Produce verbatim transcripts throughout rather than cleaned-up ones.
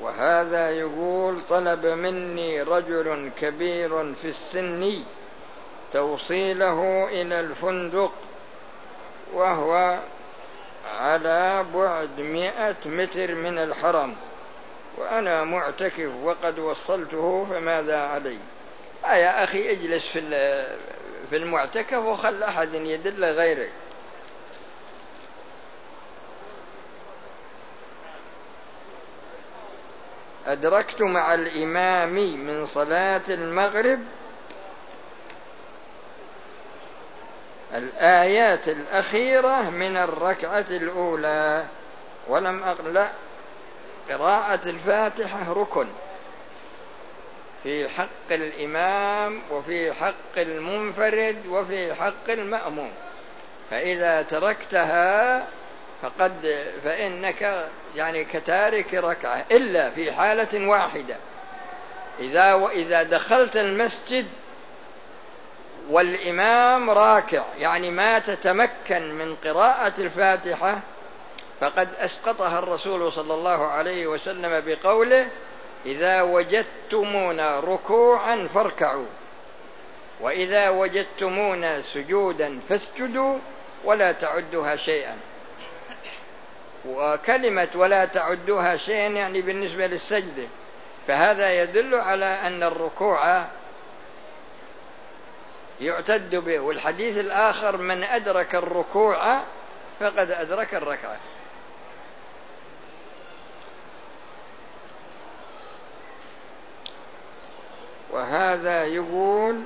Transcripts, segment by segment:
وهذا يقول: طلب مني رجل كبير في السن توصيله إلى الفندق وهو على بعد مئة متر من الحرم، وأنا معتكف وقد وصلته، فماذا علي؟ آه يا أخي اجلس في المعتكف وخل أحد يدل غيرك. أدركت مع الإمام من صلاة المغرب الآيات الأخيرة من الركعة الأولى ولم أقلع. قراءة الفاتحة ركن في حق الإمام وفي حق المنفرد وفي حق المأموم، فإذا تركتها فقد فإنك يعني كتارك ركعة، إلا في حالة واحدة: إذا وإذا دخلت المسجد والإمام راكع، يعني ما تتمكن من قراءة الفاتحة، فقد أسقطها الرسول صلى الله عليه وسلم بقوله: إذا وجدتمونا ركوعا فاركعوا، وإذا وجدتمونا سجودا فاسجدوا ولا تعدوها شيئا. وكلمة ولا تعدوها شيئا يعني بالنسبة للسجدة، فهذا يدل على أن الركوع يعتد به. والحديث الآخر: من أدرك الركوع فقد أدرك الركعة. وهذا يقول: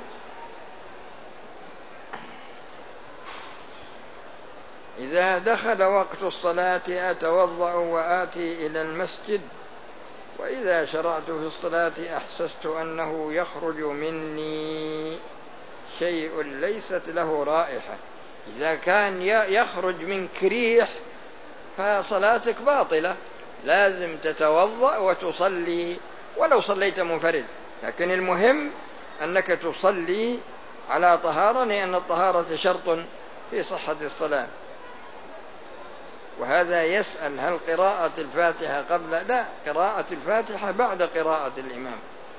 إذا دخل وقت الصلاة أتوضأ وآتي إلى المسجد، وإذا شرعت في الصلاة أحسست أنه يخرج مني شيء ليست له رائحة. إذا كان يخرج منك ريح فصلاتك باطلة، لازم تتوضأ وتصلي ولو صليت منفرد، لكن المهم أنك تصلي على طهارة، لأن الطهارة شرط في صحة الصلاة. وهذا يسأل: هل قراءة الفاتحة قبل؟ لا، قراءة الفاتحة بعد قراءة الإمام.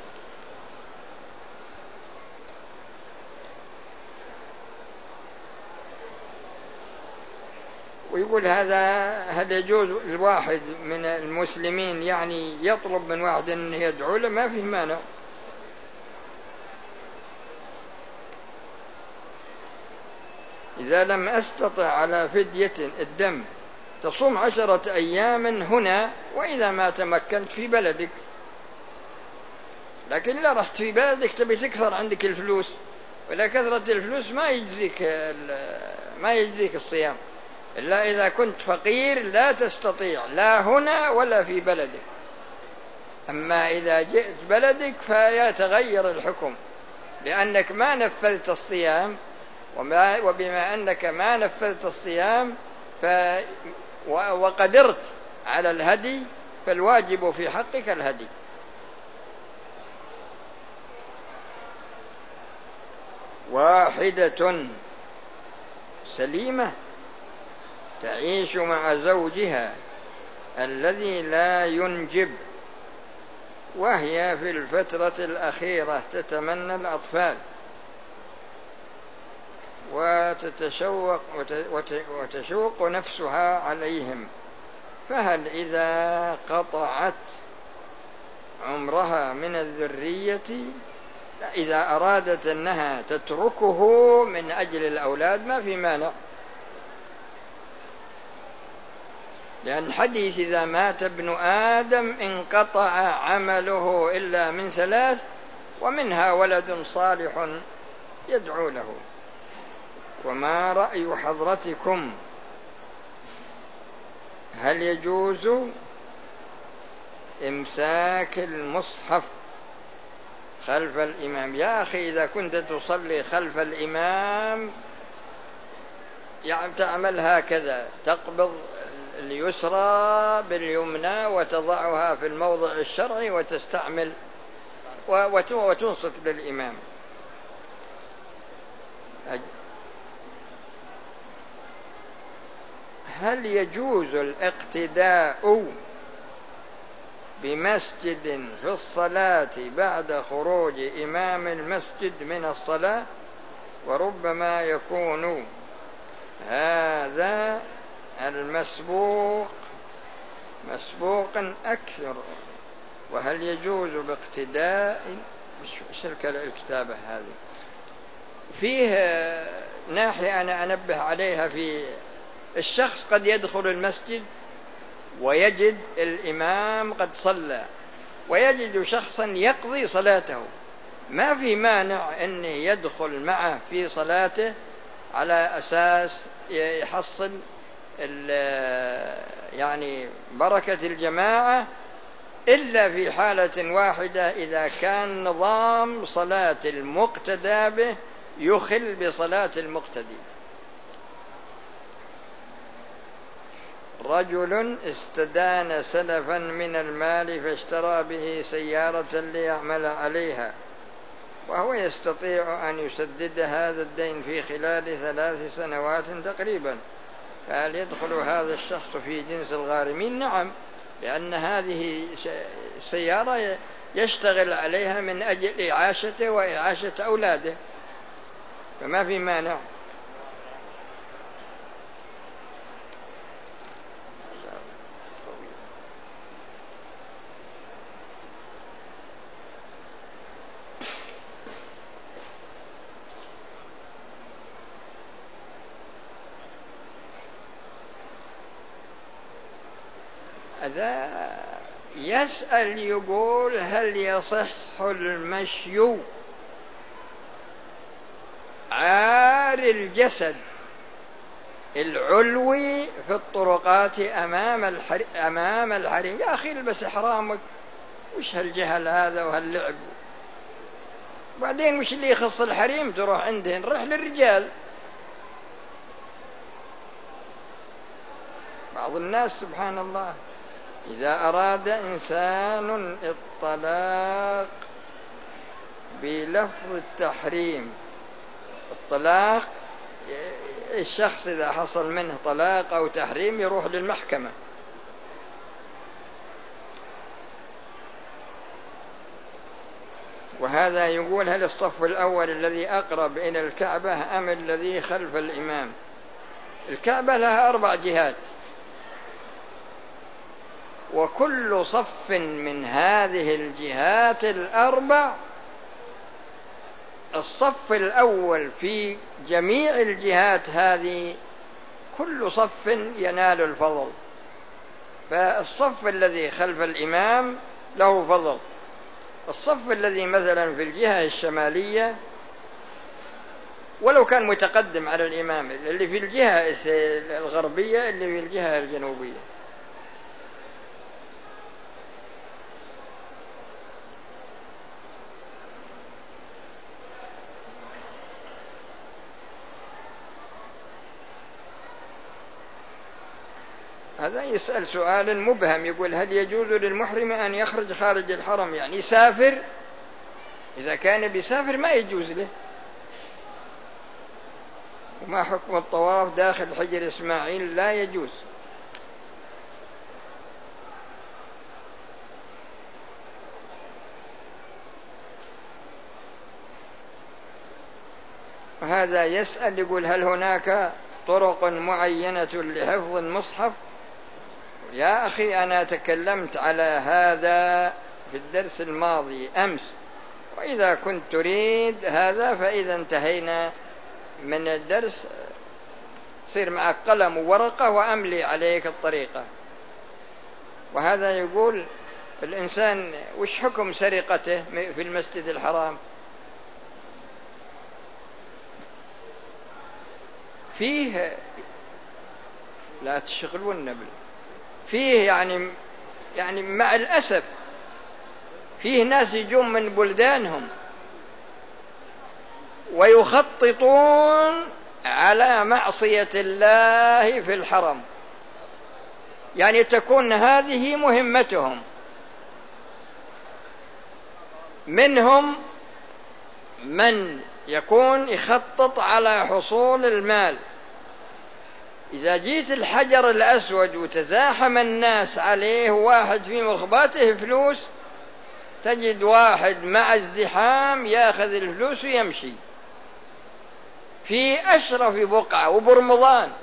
ويقول هذا: هل يجوز الواحد من المسلمين يعني يطلب من واحد أن يدعو له؟ ما فيه مانع. إذا لم أستطع على فدية الدم تصوم عشرة أيام هنا، وإذا ما تمكنت في بلدك. لكن إذا رحت في بلدك تبي تكثر عندك الفلوس، ولا كثرة الفلوس ما يجزيك ما يجزيك الصيام، إلا إذا كنت فقير لا تستطيع لا هنا ولا في بلدك. أما إذا جئت بلدك فيتغير الحكم، لأنك ما نفذت الصيام، وما وبما أنك ما نفذت الصيام ف وقدرت على الهدي، فالواجب في حقك الهدي. واحدة سليمة تعيش مع زوجها الذي لا ينجب، وهي في الفترة الأخيرة تتمنى الأطفال وتتشوق وتشوق نفسها عليهم، فهل إذا قطعت عمرها من الذرية، إذا أرادت أنها تتركه من أجل الأولاد ما في مانع، لأن حديث إذا مات ابن آدم انقطع عمله إلا من ثلاث، ومنها ولد صالح يدعو له. وما رأي حضرتكم؟ هل يجوز إمساك المصحف خلف الإمام؟ يا أخي إذا كنت تصلي خلف الإمام يعني تعمل هكذا: تقبض اليسرى باليمنى وتضعها في الموضع الشرعي وتستعمل وتنصت للإمام. هل يجوز الاقتداء بمسجد في الصلاة بعد خروج إمام المسجد من الصلاة، وربما يكون هذا المسبوق مسبوقا أكثر. وهل يجوز باقتداء؟ إيش الكتابة هذه؟ فيه ناحية أنا أنبه عليها. في الشخص قد يدخل المسجد ويجد الإمام قد صلى، ويجد شخصا يقضي صلاته، ما في مانع أنه يدخل معه في صلاته على أساس يحصل يعني بركة الجماعة، إلا في حالة واحدة، إذا كان نظام صلاة المقتدى به يخل بصلاة المقتدي. رجل استدان سلفا من المال فاشترى به سيارة ليعمل عليها، وهو يستطيع أن يسدد هذا الدين في خلال ثلاث سنوات تقريبا، فهل يدخل هذا الشخص في جنس الغارمين؟ نعم، لأن هذه سيارة يشتغل عليها من أجل إعاشته وإعاشة أولاده، فما في مانع. هذا يسأل يقول هل يصح المشي عار الجسد العلوي في الطرقات أمام الحريم؟ أمام الحريم يا أخي البس إحرامك، وش هالجهل هذا وهاللعب؟ بعدين وش اللي يخص الحريم تروح عندهن؟ روح للرجال. بعض الناس سبحان الله إذا أراد إنسان الطلاق بلفظ التحريم، الطلاق الشخص إذا حصل منه طلاق أو تحريم يروح للمحكمة، وهذا يقول هل الصف الأول الذي أقرب إلى الكعبة أم الذي خلف الإمام؟ الكعبة لها أربع جهات، وكل صف من هذه الجهات الأربع الصف الأول في جميع الجهات هذه كل صف ينال الفضل، فالصف الذي خلف الإمام له فضل. الصف الذي مثلا في الجهة الشمالية ولو كان متقدم على الإمام، اللي في الجهة الغربية اللي في الجهة الجنوبية. هذا يسأل سؤال مبهم، يقول هل يجوز للمحرم أن يخرج خارج الحرم؟ يعني يسافر، إذا كان بيسافر ما يجوز له. وما حكم الطواف داخل حجر إسماعيل؟ لا يجوز. وهذا يسأل يقول هل هناك طرق معينة لحفظ المصحف؟ يا أخي أنا تكلمت على هذا في الدرس الماضي أمس، وإذا كنت تريد هذا فإذا انتهينا من الدرس صير معك قلم وورقة وأملي عليك الطريقة. وهذا يقول الإنسان وش حكم سرقته في المسجد الحرام؟ فيه لا تشغلون النبل، فيه يعني يعني مع الأسف فيه ناس يجون من بلدانهم ويخططون على معصية الله في الحرم، يعني تكون هذه مهمتهم. منهم من يكون يخطط على حصول المال إذا جيت الحجر الأسود وتزاحم الناس عليه واحد في مخباته فلوس، تجد واحد مع الزحام ياخذ الفلوس ويمشي في أشرف بقعة وبرمضان.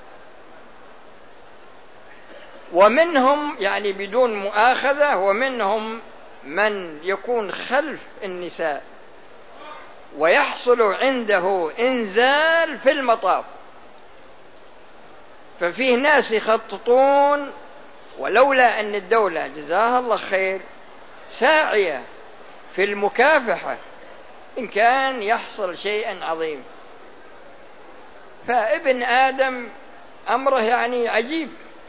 ومنهم يعني بدون مؤاخذة، ومنهم من يكون خلف النساء ويحصل عنده إنزال في المطاف، ففيه ناس يخططون، ولولا أن الدولة جزاها الله خير ساعية في المكافحة إن كان يحصل شيئا عظيم. فابن آدم أمره يعني عجيب.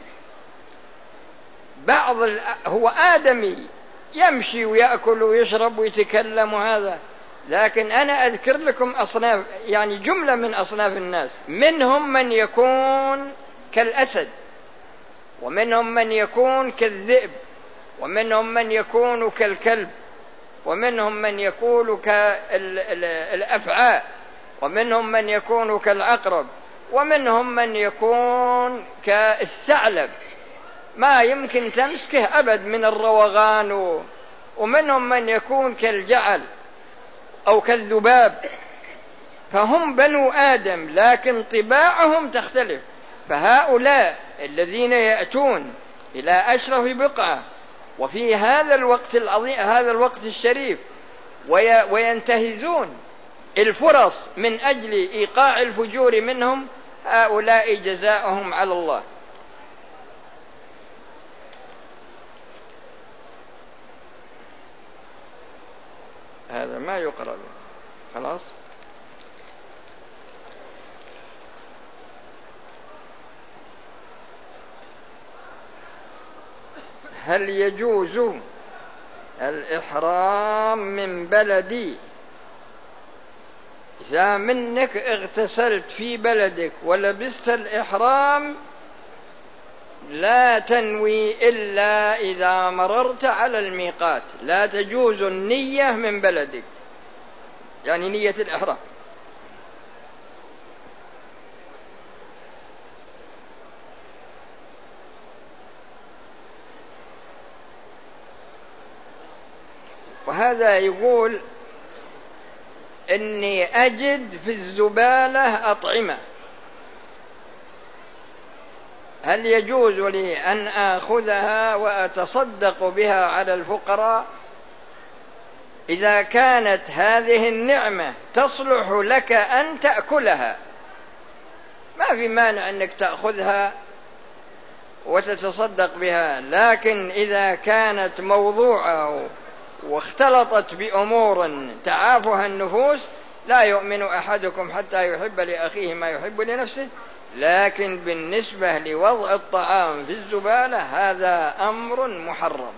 بعض ال... هو آدمي يمشي ويأكل ويشرب ويتكلم وهذا، لكن أنا أذكر لكم أصناف، يعني جملة من أصناف الناس. منهم من يكون كالأسد، ومنهم من يكون كالذئب، ومنهم من يكون كالكلب، ومنهم من يكون كالأفعاء، ومنهم من يكون كالعقرب، ومنهم من يكون كالثعلب ما يمكن تمسكه أبد من الروغان، ومنهم من يكون كالجعل أو كالذباب. فهم بنو آدم لكن طباعهم تختلف. فهؤلاء الذين يأتون إلى أشرف بقعة وفي هذا الوقت العظيم، هذا الوقت الشريف، وينتهزون الفرص من أجل إيقاع الفجور منهم، هؤلاء جزاؤهم على الله. هذا ما يقرأ خلاص. هل يجوز الإحرام من بلدي إذا منك اغتسلت في بلدك ولبست الإحرام لا تنوي إلا إذا مررت على الميقات؟ لا تجوز النية من بلدك، يعني نية الإحرام. وهذا يقول إني أجد في الزبالة أطعمة، هل يجوز لي أن آخذها وأتصدق بها على الفقراء؟ إذا كانت هذه النعمة تصلح لك أن تأكلها ما في مانع أنك تأخذها وتتصدق بها، لكن إذا كانت موضوعة واختلطت بأمور تعافها النفوس، لا يؤمن أحدكم حتى يحب لأخيه ما يحب لنفسه. لكن بالنسبة لوضع الطعام في الزبالة هذا أمر محرم.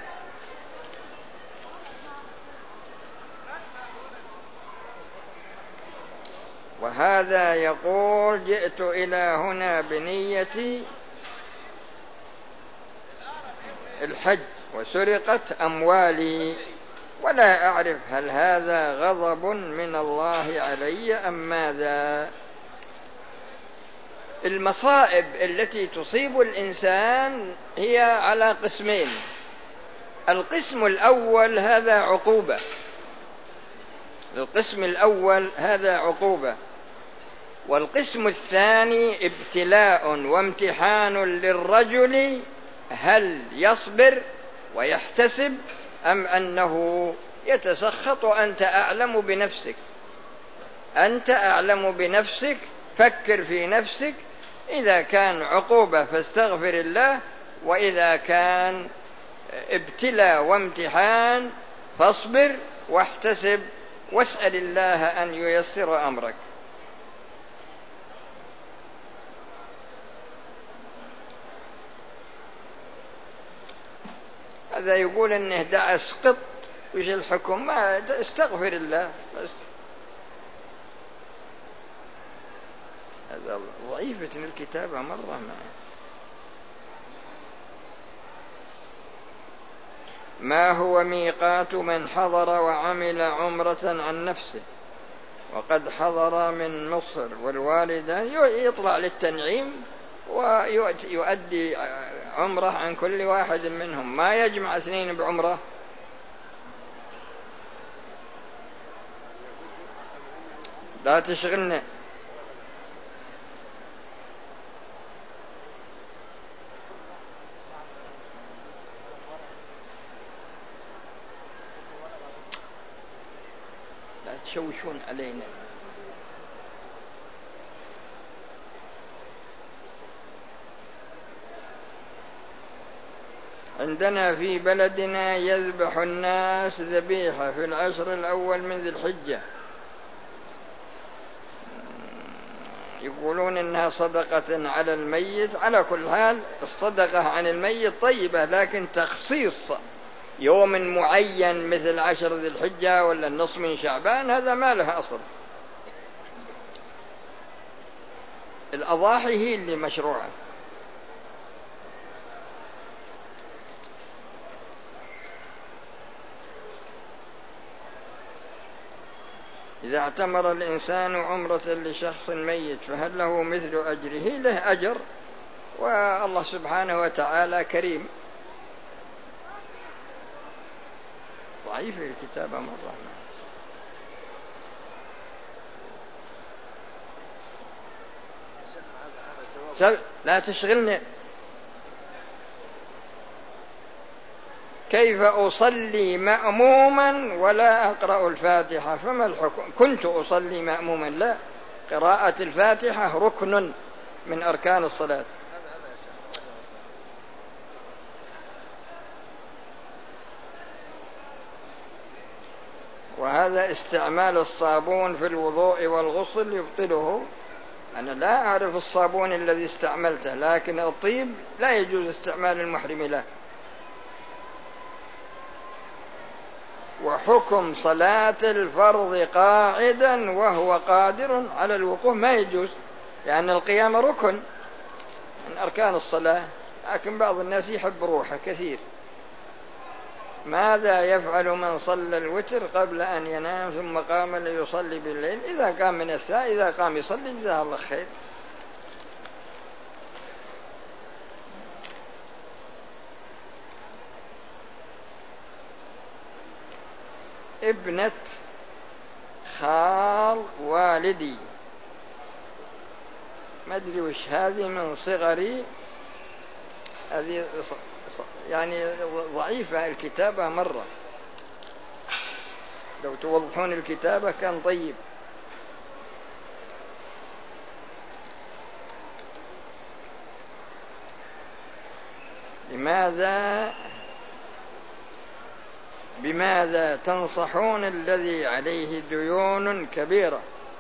وهذا يقول جئت إلى هنا بنية الحج وسرقت أموالي ولا أعرف هل هذا غضب من الله علي أم ماذا. المصائب التي تصيب الإنسان هي على قسمين. القسم الأول هذا عقوبة، القسم الأول هذا عقوبة، والقسم الثاني ابتلاء وامتحان للرجل هل يصبر ويحتسب أم أنه يتسخط. أنت أعلم بنفسك، أنت أعلم بنفسك، فكر في نفسك. إذا كان عقوبة فاستغفر الله، وإذا كان ابتلاء وامتحان فاصبر واحتسب واسأل الله أن ييسر أمرك. هذا يقول إنه دعس قط وش الحكم؟ ما استغفر الله بس. هذا ضعيفة الكتابة مرة معه. ما هو ميقات من حضر وعمل عمرة عن نفسه وقد حضر من مصر والوالدة يطلع للتنعيم ويؤدي عمره عن كل واحد منهم، ما يجمع اثنين بعمره. لا تشغلنا. لا تشوشون علينا. عندنا في بلدنا يذبح الناس ذبيحة في العشر الأول من ذي الحجة، يقولون إنها صدقة على الميت. على كل حال الصدقة عن الميت طيبة، لكن تخصيص يوم معين مثل عشر ذي الحجة ولا النصف من شعبان هذا ما له أصل. الأضاحي هي اللي مشروعة. إذا اعتمر الإنسان عمرة لشخص ميت فهل له مثل أجره؟ له أجر، والله سبحانه وتعالى كريم. ضعيف الكتابة مرة. لا تشغلنا. كيف أصلي مأموما ولا أقرأ الفاتحة؟ فما الحكم؟ كنت أصلي مأموما. لا، قراءة الفاتحة ركن من أركان الصلاة. وهذا استعمال الصابون في الوضوء والغسل يبطله. أنا لا أعرف الصابون الذي استعملته، لكن الطيب لا يجوز استعمال المحرم له. وحكم صلاة الفرض قاعدا وهو قادر على الوقوف ما يجوز، لأن القيام ركن من أركان الصلاة، لكن بعض الناس يحب روحه كثير. ماذا يفعل من صلى الوتر قبل أن ينام ثم قام ليصلي بالليل؟ إذا قام من الساعة إذا قام يصلي جزاه الله خير. ابنة خال والدي، ما أدري وش هذه، من صغري، هذه يعني ضعيفة الكتابة مرة، لو توضحون الكتابة كان طيب. لماذا بماذا تنصحون الذي عليه ديون كبيرة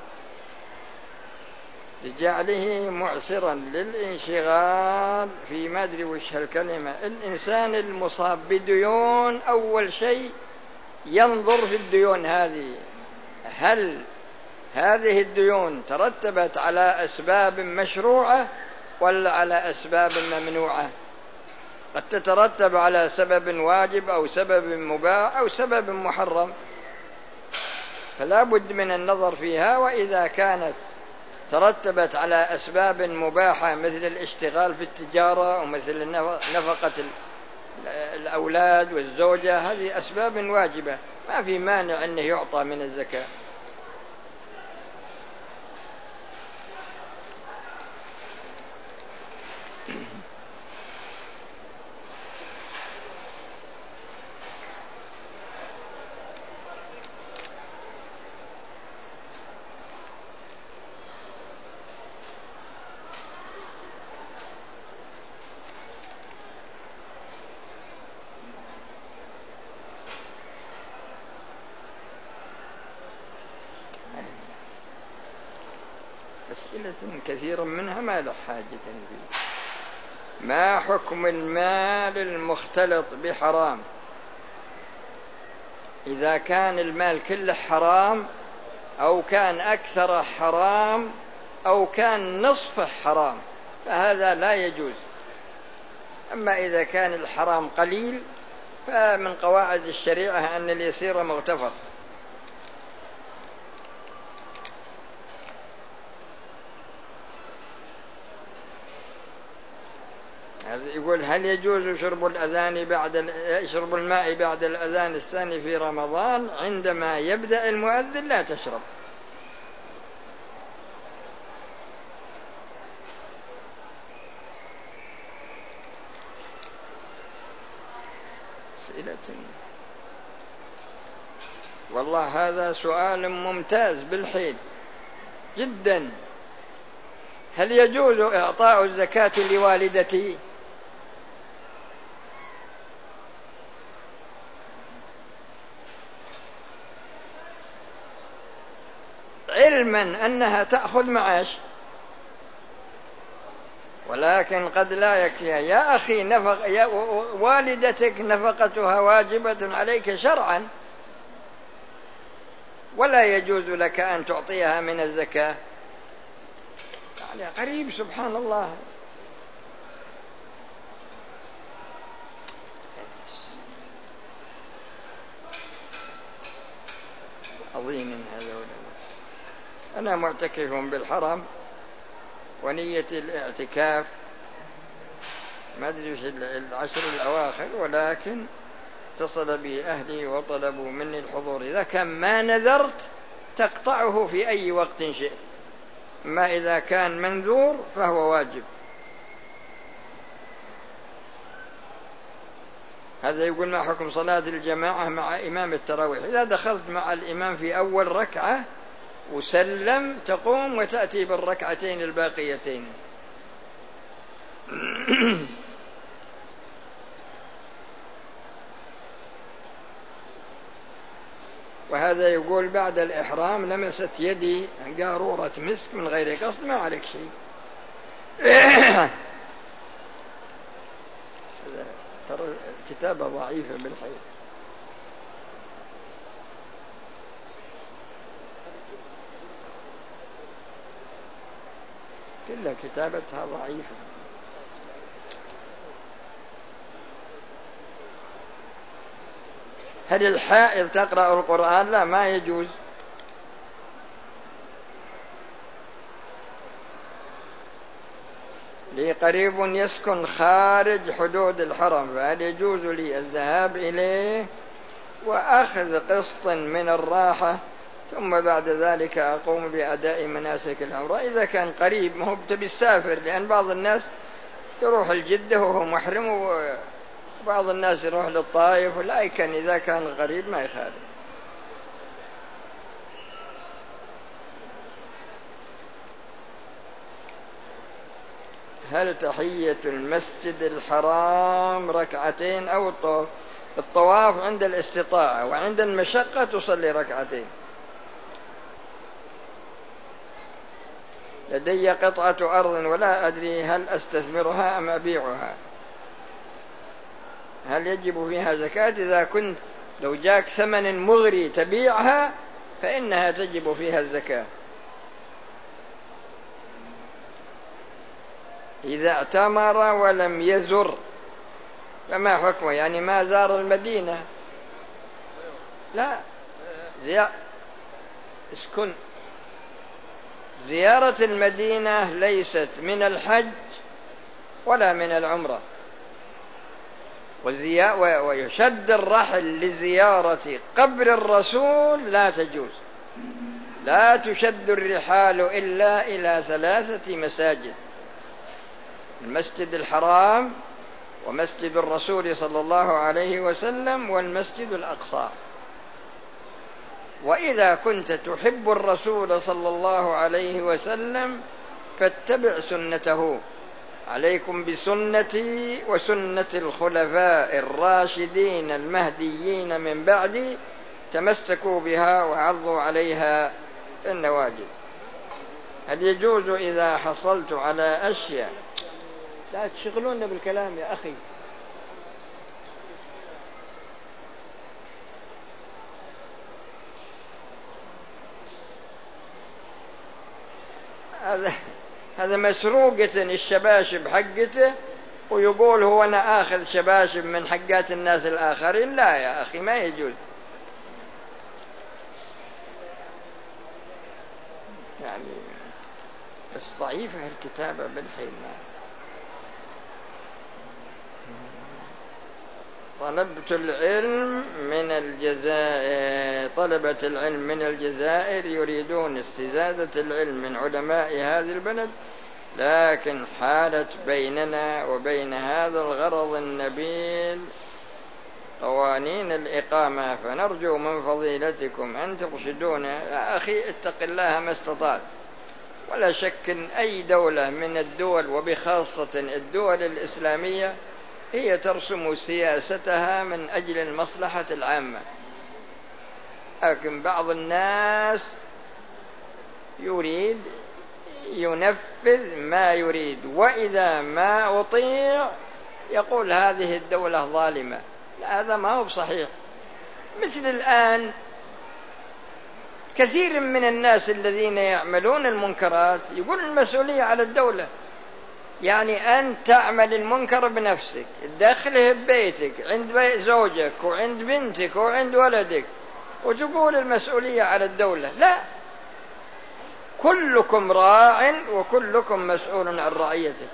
لجعله معسرا للانشغال في ما أدري وش هالكلمة؟ الإنسان المصاب بديون أول شيء ينظر في الديون هذه، هل هذه الديون ترتبت على أسباب مشروعة ولا على أسباب ممنوعة؟ قد تترتب على سبب واجب أو سبب مباح أو سبب محرم، فلا بد من النظر فيها. وإذا كانت ترتبت على أسباب مباحة مثل الاشتغال في التجارة ومثل نفقة الأولاد والزوجة، هذه أسباب واجبة ما في مانع أنه يعطى من الزكاة. أسئلة كثير منها ما له حاجة فيه. ما حكم المال المختلط بحرام؟ إذا كان المال كله حرام أو كان أكثر حرام أو كان نصفه حرام فهذا لا يجوز. أما إذا كان الحرام قليل فمن قواعد الشريعة أن اليسير مغتفر. يقول هل يجوز شرب الأذان بعد شرب الماء بعد الأذان الثاني في رمضان؟ عندما يبدأ المؤذن لا تشرب. أسئلة والله هذا سؤال ممتاز بالحيل جدا. هل يجوز إعطاء الزكاة لوالدتي؟ علما أنها تأخذ معاش، ولكن قد لا يكفي. يا أخي نفق يا والدتك نفقتها واجبة عليك شرعا، ولا يجوز لك أن تعطيها من الزكاة. يعني قريب سبحان الله. عظيم هذا. أنا معتكف بالحرم ونية الاعتكاف ما أدري في العشر الأواخر، ولكن اتصل بي أهلي وطلبوا مني الحضور. إذا كان ما نذرت تقطعه في أي وقت شئت، ما إذا كان منذور فهو واجب. هذا يقول ما حكم صلاة الجماعة مع إمام التراويح؟ إذا دخلت مع الإمام في أول ركعة وسلم تقوم وتأتي بالركعتين الباقيتين. وهذا يقول بعد الإحرام لمست يدي قارورة مسك من غير قصد، ما عليك شيء. ترى الكتابة ضعيفة بالحقيقة. كلها كتابتها ضعيفة. هل الحائض تقرأ القرآن؟ لا، ما يجوز. لي قريب يسكن خارج حدود الحرم، فهل يجوز لي الذهاب إليه وأخذ قسط من الراحة ثم بعد ذلك أقوم بأداء مناسك العمرة؟ إذا كان قريب ما هو بالسافر، لأن بعض الناس يروح الجدة وهو محرم، وبعض الناس يروح للطائف، ولكن إذا كان قريب ما يخالف. هل تحية المسجد الحرام ركعتين أو الطواف؟ الطواف عند الاستطاعة، وعند المشقة تصلي ركعتين. لدي قطعة أرض ولا أدري هل أستثمرها أم أبيعها، هل يجب فيها زكاة؟ إذا كنت لو جاك ثمن مغري تبيعها فإنها تجب فيها الزكاة. إذا اعتمر ولم يزر فما حكمه؟ يعني ما زار المدينة؟ لا، زي... اسكن زيارة المدينة ليست من الحج ولا من العمرة، وزي... ويشد الرحل لزيارة قبر الرسول لا تجوز. لا تشد الرحال إلا إلى ثلاثة مساجد: المسجد الحرام، ومسجد الرسول صلى الله عليه وسلم، والمسجد الأقصى. وإذا كنت تحب الرسول صلى الله عليه وسلم فاتبع سنته. عليكم بسنتي وسنة الخلفاء الراشدين المهديين من بعدي، تمسكوا بها وعضوا عليها النواجذ. هل يجوز إذا حصلت على أشياء؟ لا تشغلون بالكلام يا أخي. هذا هذا مسروقة الشباشب حقته، ويقول هو أنا آخذ شباشب من حقات الناس الآخرين. لا يا أخي، ما يجوز. يعني بس ضعيفة الكتابة بالحين. طلبت العلم من الجزائر طلبة العلم من الجزائر يريدون استزادة العلم من علماء هذه البلد، لكن حالت بيننا وبين هذا الغرض النبيل قوانين الإقامة، فنرجو من فضيلتكم أن ترشدونا. يا أخي اتق الله ما استطعت. ولا شك أن أي دولة من الدول وبخاصة الدول الإسلامية هي ترسم سياستها من أجل المصلحة العامة، لكن بعض الناس يريد ينفذ ما يريد، وإذا ما أطيع يقول هذه الدولة ظالمة. لا، هذا ما هو صحيح. مثل الآن كثير من الناس الذين يعملون المنكرات يقول المسؤولية على الدولة، يعني أن تعمل المنكر بنفسك، تدخله ببيتك عند زوجك وعند بنتك وعند ولدك، وتقول المسؤولية على الدولة. لا، كلكم راع وكلكم مسؤول عن رعيته.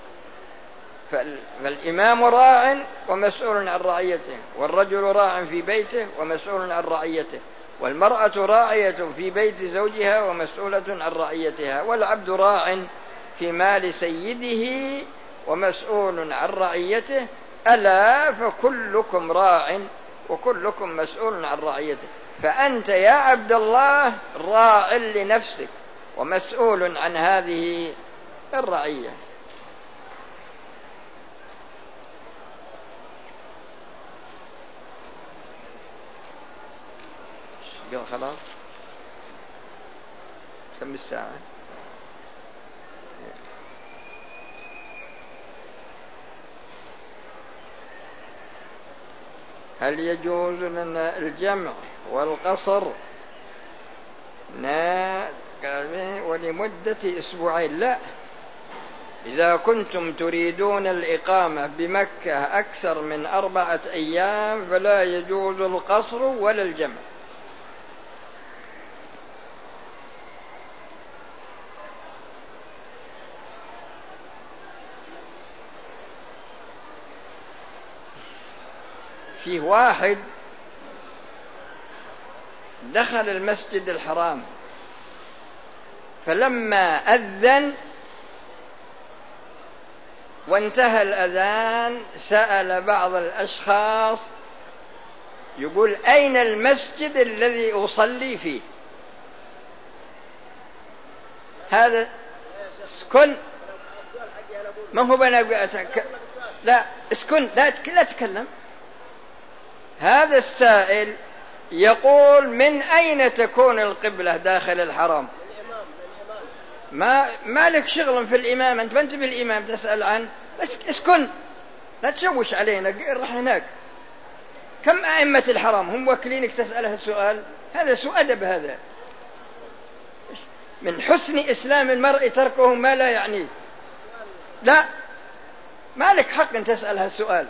فالإمام راع ومسؤول عن رعيته، والرجل راع في بيته ومسؤول عن رعيته، والمرأة راعية في بيت زوجها ومسؤولة عن رعيتها، والعبد راع في مال سيده ومسؤول عن رعيته. ألا فكلكم راع وكلكم مسؤول عن رعيته. فأنت يا عبد الله راع لنفسك ومسؤول عن هذه الرعية. قال خلاص كم الساعة؟ هل يجوز لنا الجمع والقصر ولمدة أسبوعين؟ لا، إذا كنتم تريدون الإقامة بمكة أكثر من أربعة أيام فلا يجوز القصر ولا الجمع. فيه واحد دخل المسجد الحرام، فلما أذن وانتهى الأذان سأل بعض الأشخاص يقول أين المسجد الذي أصلي فيه؟ هذا اسكن، ما هو بنا لا اسكن، لا تكلم. هذا السائل يقول من أين تكون القبلة داخل الحرام؟ ما مالك شغل في الإمام، أنت بنت بالإمام تسأل عنه، بس اسكن لا تشوش علينا، رح هناك. كم أئمة الحرام هم وكلينك تسأله السؤال؟ هذا سوء أدب. هذا من حسن إسلام المرء تركه ما لا يعنيه. لا، مالك حق أن تسأل هالسؤال.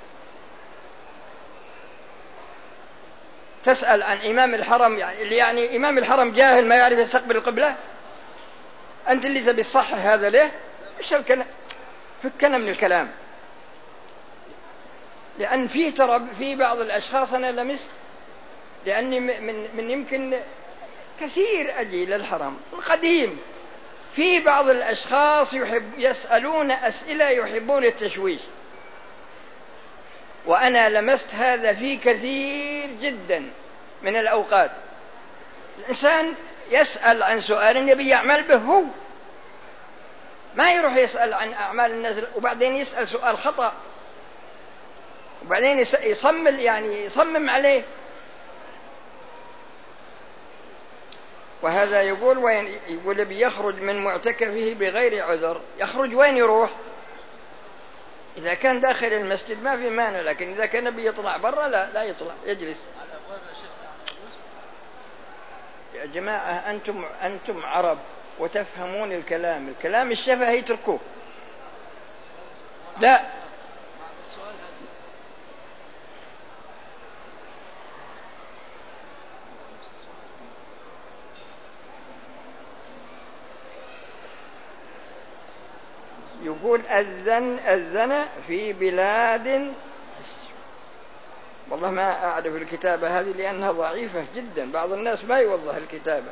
تسأل عن إمام الحرم، يعني, يعني إمام الحرم جاهل ما يعرف يستقبل القبلة؟ أنت اللي تبي تصحح هذا ليه؟ إيش الكلام؟ فكنا من الكلام. لأن في ترى في بعض الأشخاص أنا لمست، لأني من من يمكن كثير أجي للحرم القديم، في بعض الأشخاص يحب يسألون أسئلة يحبون التشويش، وأنا لمست هذا في كثير جدا من الأوقات. الإنسان يسأل عن سؤال يبي يعمل به هو، ما يروح يسأل عن أعمال الناس وبعدين يسأل سؤال خطأ وبعدين يصمم يعني يصمم عليه. وهذا يقول وين؟ يقول بيخرج من معتكفه بغير عذر، يخرج وين يروح؟ إذا كان داخل المسجد ما في مانع، لكن إذا كان بيطلع برا لا لا يطلع، يجلس. يا جماعة أنتم أنتم عرب وتفهمون الكلام، الكلام الشفهي اتركوه. لا، يقول أذن أذن في بلاد والله ما أعرف الكتابة هذه لأنها ضعيفة جدا، بعض الناس ما يوضح الكتابة.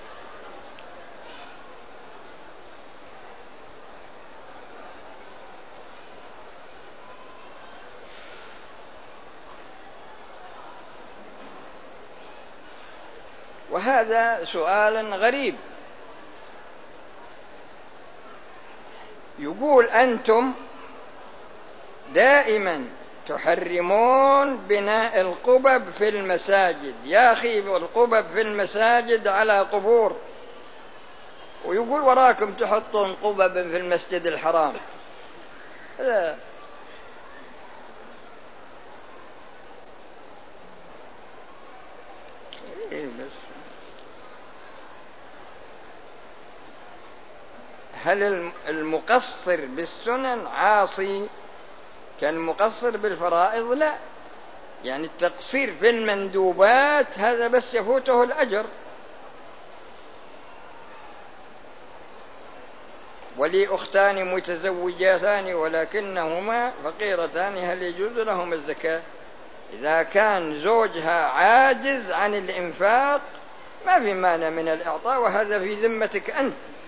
وهذا سؤال غريب، يقول أنتم دائما تحرمون بناء القبب في المساجد، يا أخي القبب في المساجد على قبور، ويقول وراكم تحطون قبب في المسجد الحرام. هذا إيه بس. هل المقصر بالسنن عاصي كالمقصر بالفرائض؟ لا، يعني التقصير في المندوبات هذا بس يفوته الأجر. ولي أختان متزوجاتان ولكنهما فقيرتان هل يجوز لهما الزكاة؟ إذا كان زوجها عاجز عن الإنفاق ما في مانع من الإعطاء، وهذا في ذمتك أنت.